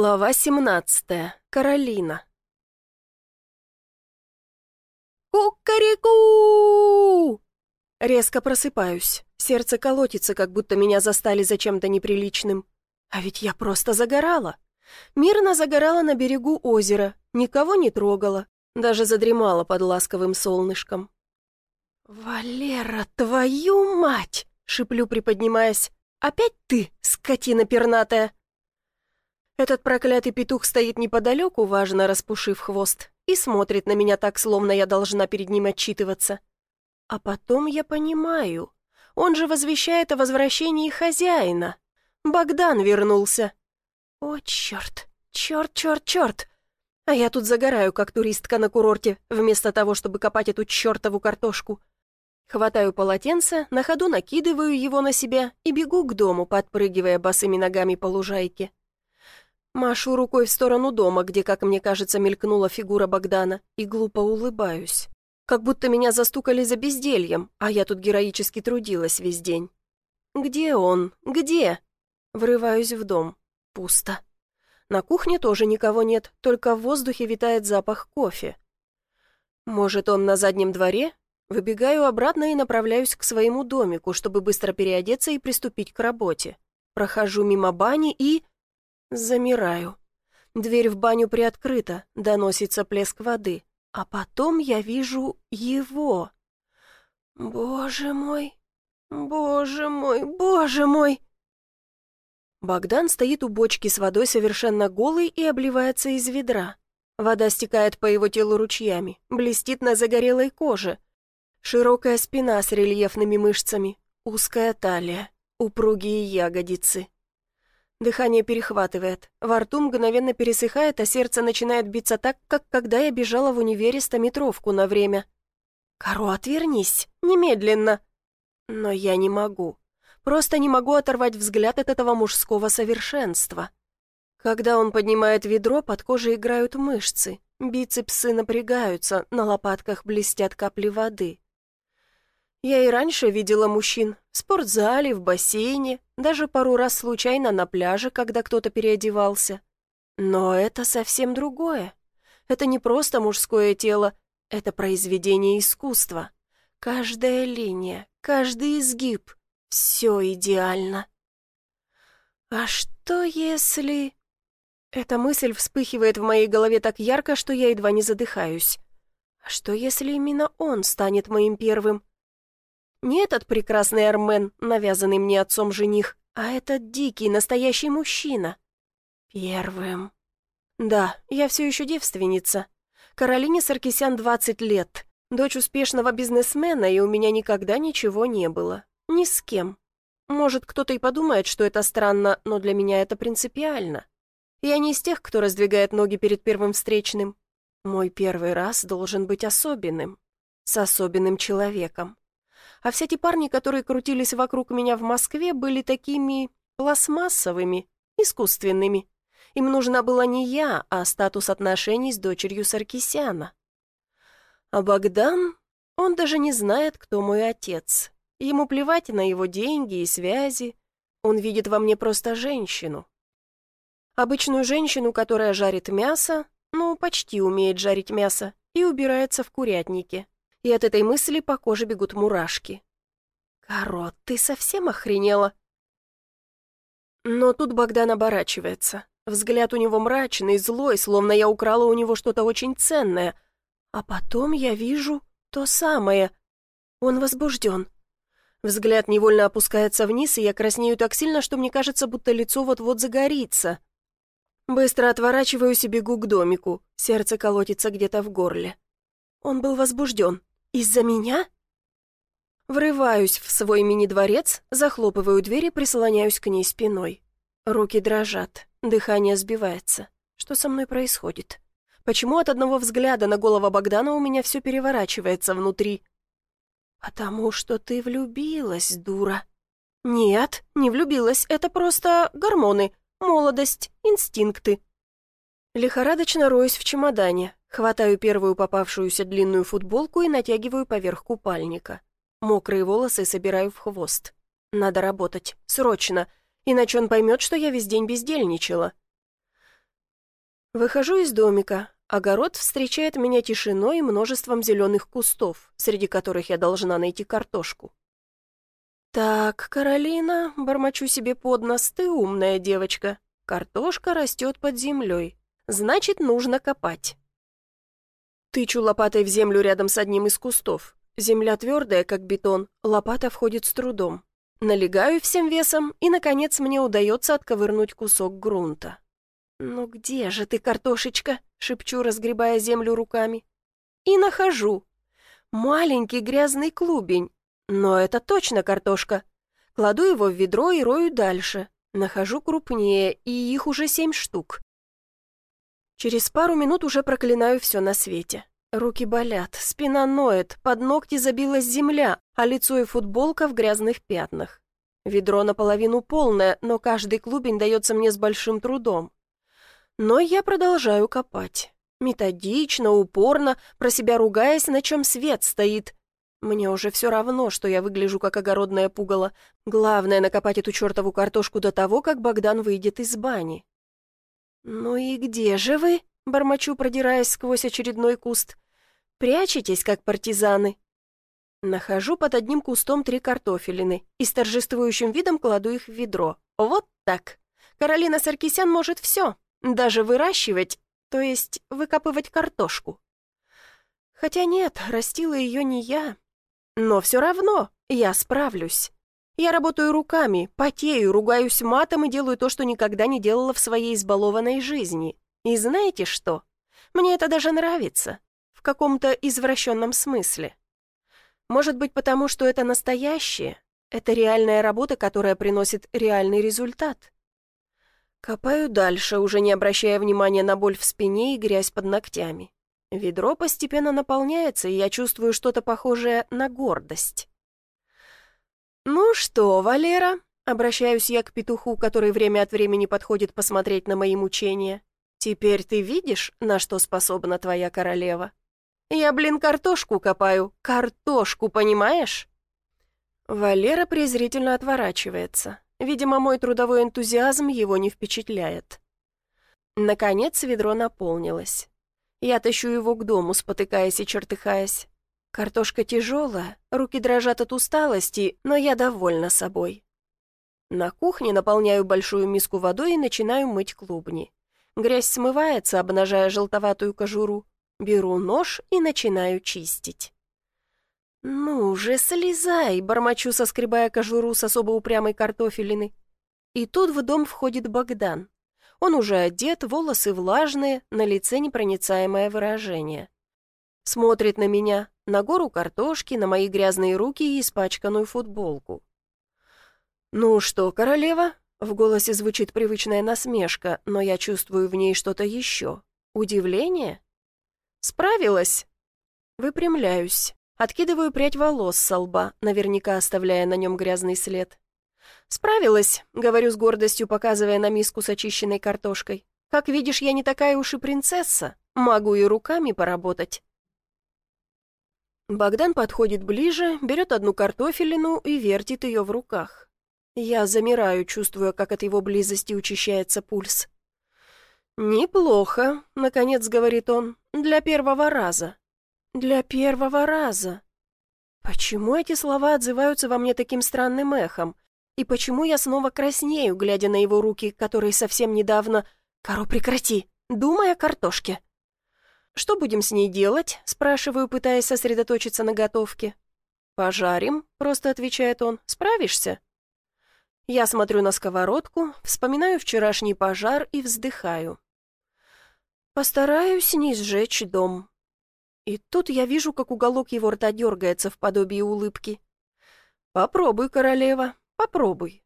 Глава 17. Каролина. Кукареку! Резко просыпаюсь. Сердце колотится, как будто меня застали за чем-то неприличным. А ведь я просто загорала. Мирно загорала на берегу озера, никого не трогала, даже задремала под ласковым солнышком. «Валера, твою мать!» — шиплю, приподнимаясь. «Опять ты, скотина пернатая!» Этот проклятый петух стоит неподалеку, важно распушив хвост, и смотрит на меня так, словно я должна перед ним отчитываться. А потом я понимаю, он же возвещает о возвращении хозяина. Богдан вернулся. О, черт, черт, черт, черт! А я тут загораю, как туристка на курорте, вместо того, чтобы копать эту чертову картошку. Хватаю полотенце, на ходу накидываю его на себя и бегу к дому, подпрыгивая босыми ногами по лужайке. Машу рукой в сторону дома, где, как мне кажется, мелькнула фигура Богдана, и глупо улыбаюсь. Как будто меня застукали за бездельем, а я тут героически трудилась весь день. Где он? Где? Врываюсь в дом. Пусто. На кухне тоже никого нет, только в воздухе витает запах кофе. Может, он на заднем дворе? Выбегаю обратно и направляюсь к своему домику, чтобы быстро переодеться и приступить к работе. Прохожу мимо бани и... Замираю. Дверь в баню приоткрыта, доносится плеск воды. А потом я вижу его. Боже мой, боже мой, боже мой! Богдан стоит у бочки с водой совершенно голый и обливается из ведра. Вода стекает по его телу ручьями, блестит на загорелой коже. Широкая спина с рельефными мышцами, узкая талия, упругие ягодицы. Дыхание перехватывает, во рту мгновенно пересыхает, а сердце начинает биться так, как когда я бежала в универе 100-метровку на время. «Каро, отвернись! Немедленно!» Но я не могу. Просто не могу оторвать взгляд от этого мужского совершенства. Когда он поднимает ведро, под кожей играют мышцы, бицепсы напрягаются, на лопатках блестят капли воды. Я и раньше видела мужчин в спортзале, в бассейне, даже пару раз случайно на пляже, когда кто-то переодевался. Но это совсем другое. Это не просто мужское тело, это произведение искусства. Каждая линия, каждый изгиб — все идеально. А что если... Эта мысль вспыхивает в моей голове так ярко, что я едва не задыхаюсь. А что если именно он станет моим первым? Не этот прекрасный Армен, навязанный мне отцом жених, а этот дикий, настоящий мужчина. Первым. Да, я все еще девственница. Каролине Саркисян 20 лет, дочь успешного бизнесмена, и у меня никогда ничего не было. Ни с кем. Может, кто-то и подумает, что это странно, но для меня это принципиально. Я не из тех, кто раздвигает ноги перед первым встречным. Мой первый раз должен быть особенным. С особенным человеком. А все те парни, которые крутились вокруг меня в Москве, были такими пластмассовыми, искусственными. Им нужна была не я, а статус отношений с дочерью Саркисяна. А Богдан, он даже не знает, кто мой отец. Ему плевать на его деньги и связи. Он видит во мне просто женщину. Обычную женщину, которая жарит мясо, ну, почти умеет жарить мясо, и убирается в курятнике. И от этой мысли по коже бегут мурашки. «Каро, ты совсем охренела?» Но тут Богдан оборачивается. Взгляд у него мрачный, злой, словно я украла у него что-то очень ценное. А потом я вижу то самое. Он возбужден. Взгляд невольно опускается вниз, и я краснею так сильно, что мне кажется, будто лицо вот-вот загорится. Быстро отворачиваюсь и бегу к домику. Сердце колотится где-то в горле. Он был возбужден. Из-за меня? Врываюсь в свой мини-дворец, захлопываю дверь и прислоняюсь к ней спиной. Руки дрожат, дыхание сбивается. Что со мной происходит? Почему от одного взгляда на голову Богдана у меня все переворачивается внутри? «Потому что ты влюбилась, дура». «Нет, не влюбилась, это просто гормоны, молодость, инстинкты». Лихорадочно роюсь в чемодане, хватаю первую попавшуюся длинную футболку и натягиваю поверх купальника. Мокрые волосы собираю в хвост. Надо работать, срочно, иначе он поймет, что я весь день бездельничала. Выхожу из домика. Огород встречает меня тишиной и множеством зеленых кустов, среди которых я должна найти картошку. «Так, Каролина», — бормочу себе под нос, — «ты умная девочка. Картошка растет под землей. Значит, нужно копать». Тычу лопатой в землю рядом с одним из кустов. Земля твердая, как бетон, лопата входит с трудом. Налегаю всем весом, и, наконец, мне удается отковырнуть кусок грунта. «Ну где же ты, картошечка?» — шепчу, разгребая землю руками. И нахожу. Маленький грязный клубень. Но это точно картошка. Кладу его в ведро и рою дальше. Нахожу крупнее, и их уже 7 штук. Через пару минут уже проклинаю все на свете. Руки болят, спина ноет, под ногти забилась земля, а лицо и футболка в грязных пятнах. Ведро наполовину полное, но каждый клубень дается мне с большим трудом. Но я продолжаю копать. Методично, упорно, про себя ругаясь, на чем свет стоит. Мне уже все равно, что я выгляжу как огородное пугало. Главное — накопать эту чертову картошку до того, как Богдан выйдет из бани. «Ну и где же вы?» — бормочу, продираясь сквозь очередной куст. «Прячетесь, как партизаны». Нахожу под одним кустом 3 картофелины и с торжествующим видом кладу их в ведро. Вот так. Каролина Саркисян может все. Даже выращивать, то есть выкапывать картошку. Хотя нет, растила ее не я. Но все равно я справлюсь. Я работаю руками, потею, ругаюсь матом и делаю то, что никогда не делала в своей избалованной жизни. И знаете что? Мне это даже нравится. В каком-то извращенном смысле. Может быть, потому что это настоящее. Это реальная работа, которая приносит реальный результат. Копаю дальше, уже не обращая внимания на боль в спине и грязь под ногтями. Ведро постепенно наполняется, и я чувствую что-то похожее на гордость. «Ну что, Валера?» — обращаюсь я к петуху, который время от времени подходит посмотреть на мои мучения. «Теперь ты видишь, на что способна твоя королева? Я, картошку копаю. Картошку, понимаешь?» Валера презрительно отворачивается. Видимо, мой трудовой энтузиазм его не впечатляет. Наконец ведро наполнилось. Я тащу его к дому, спотыкаясь и чертыхаясь. Картошка тяжелая, руки дрожат от усталости, но я довольна собой. На кухне наполняю большую миску водой и начинаю мыть клубни. Грязь смывается, обнажая желтоватую кожуру. Беру нож и начинаю чистить. «Ну же, слезай!» — бормочу, соскребая кожуру с особо упрямой картофелины. И тут в дом входит Богдан. Он уже одет, волосы влажные, на лице непроницаемое выражение. Смотрит на меня, на гору картошки, на мои грязные руки и испачканную футболку. «Ну что, королева?» — в голосе звучит привычная насмешка, но я чувствую в ней что-то еще. Удивление? «Справилась?» Выпрямляюсь. Откидываю прядь волос со лба, наверняка оставляя на нем грязный след. «Справилась», — говорю с гордостью, показывая на миску с очищенной картошкой. «Как видишь, я не такая уж и принцесса. Могу и руками поработать». Богдан подходит ближе, берет одну картофелину и вертит ее в руках. Я замираю, чувствуя, как от его близости учащается пульс. «Неплохо», — наконец говорит он, — «для первого раза». «Для первого раза». Почему эти слова отзываются во мне таким странным эхом? И почему я снова краснею, глядя на его руки, которые совсем недавно... «Каро, прекрати! Думай о картошке!» «Что будем с ней делать?» — спрашиваю, пытаясь сосредоточиться на готовке. «Пожарим», — просто отвечает он. «Справишься?» Я смотрю на сковородку, вспоминаю вчерашний пожар и вздыхаю. «Постараюсь не сжечь дом». И тут я вижу, как уголок его рта дергается в подобии улыбки. «Попробуй, королева, попробуй.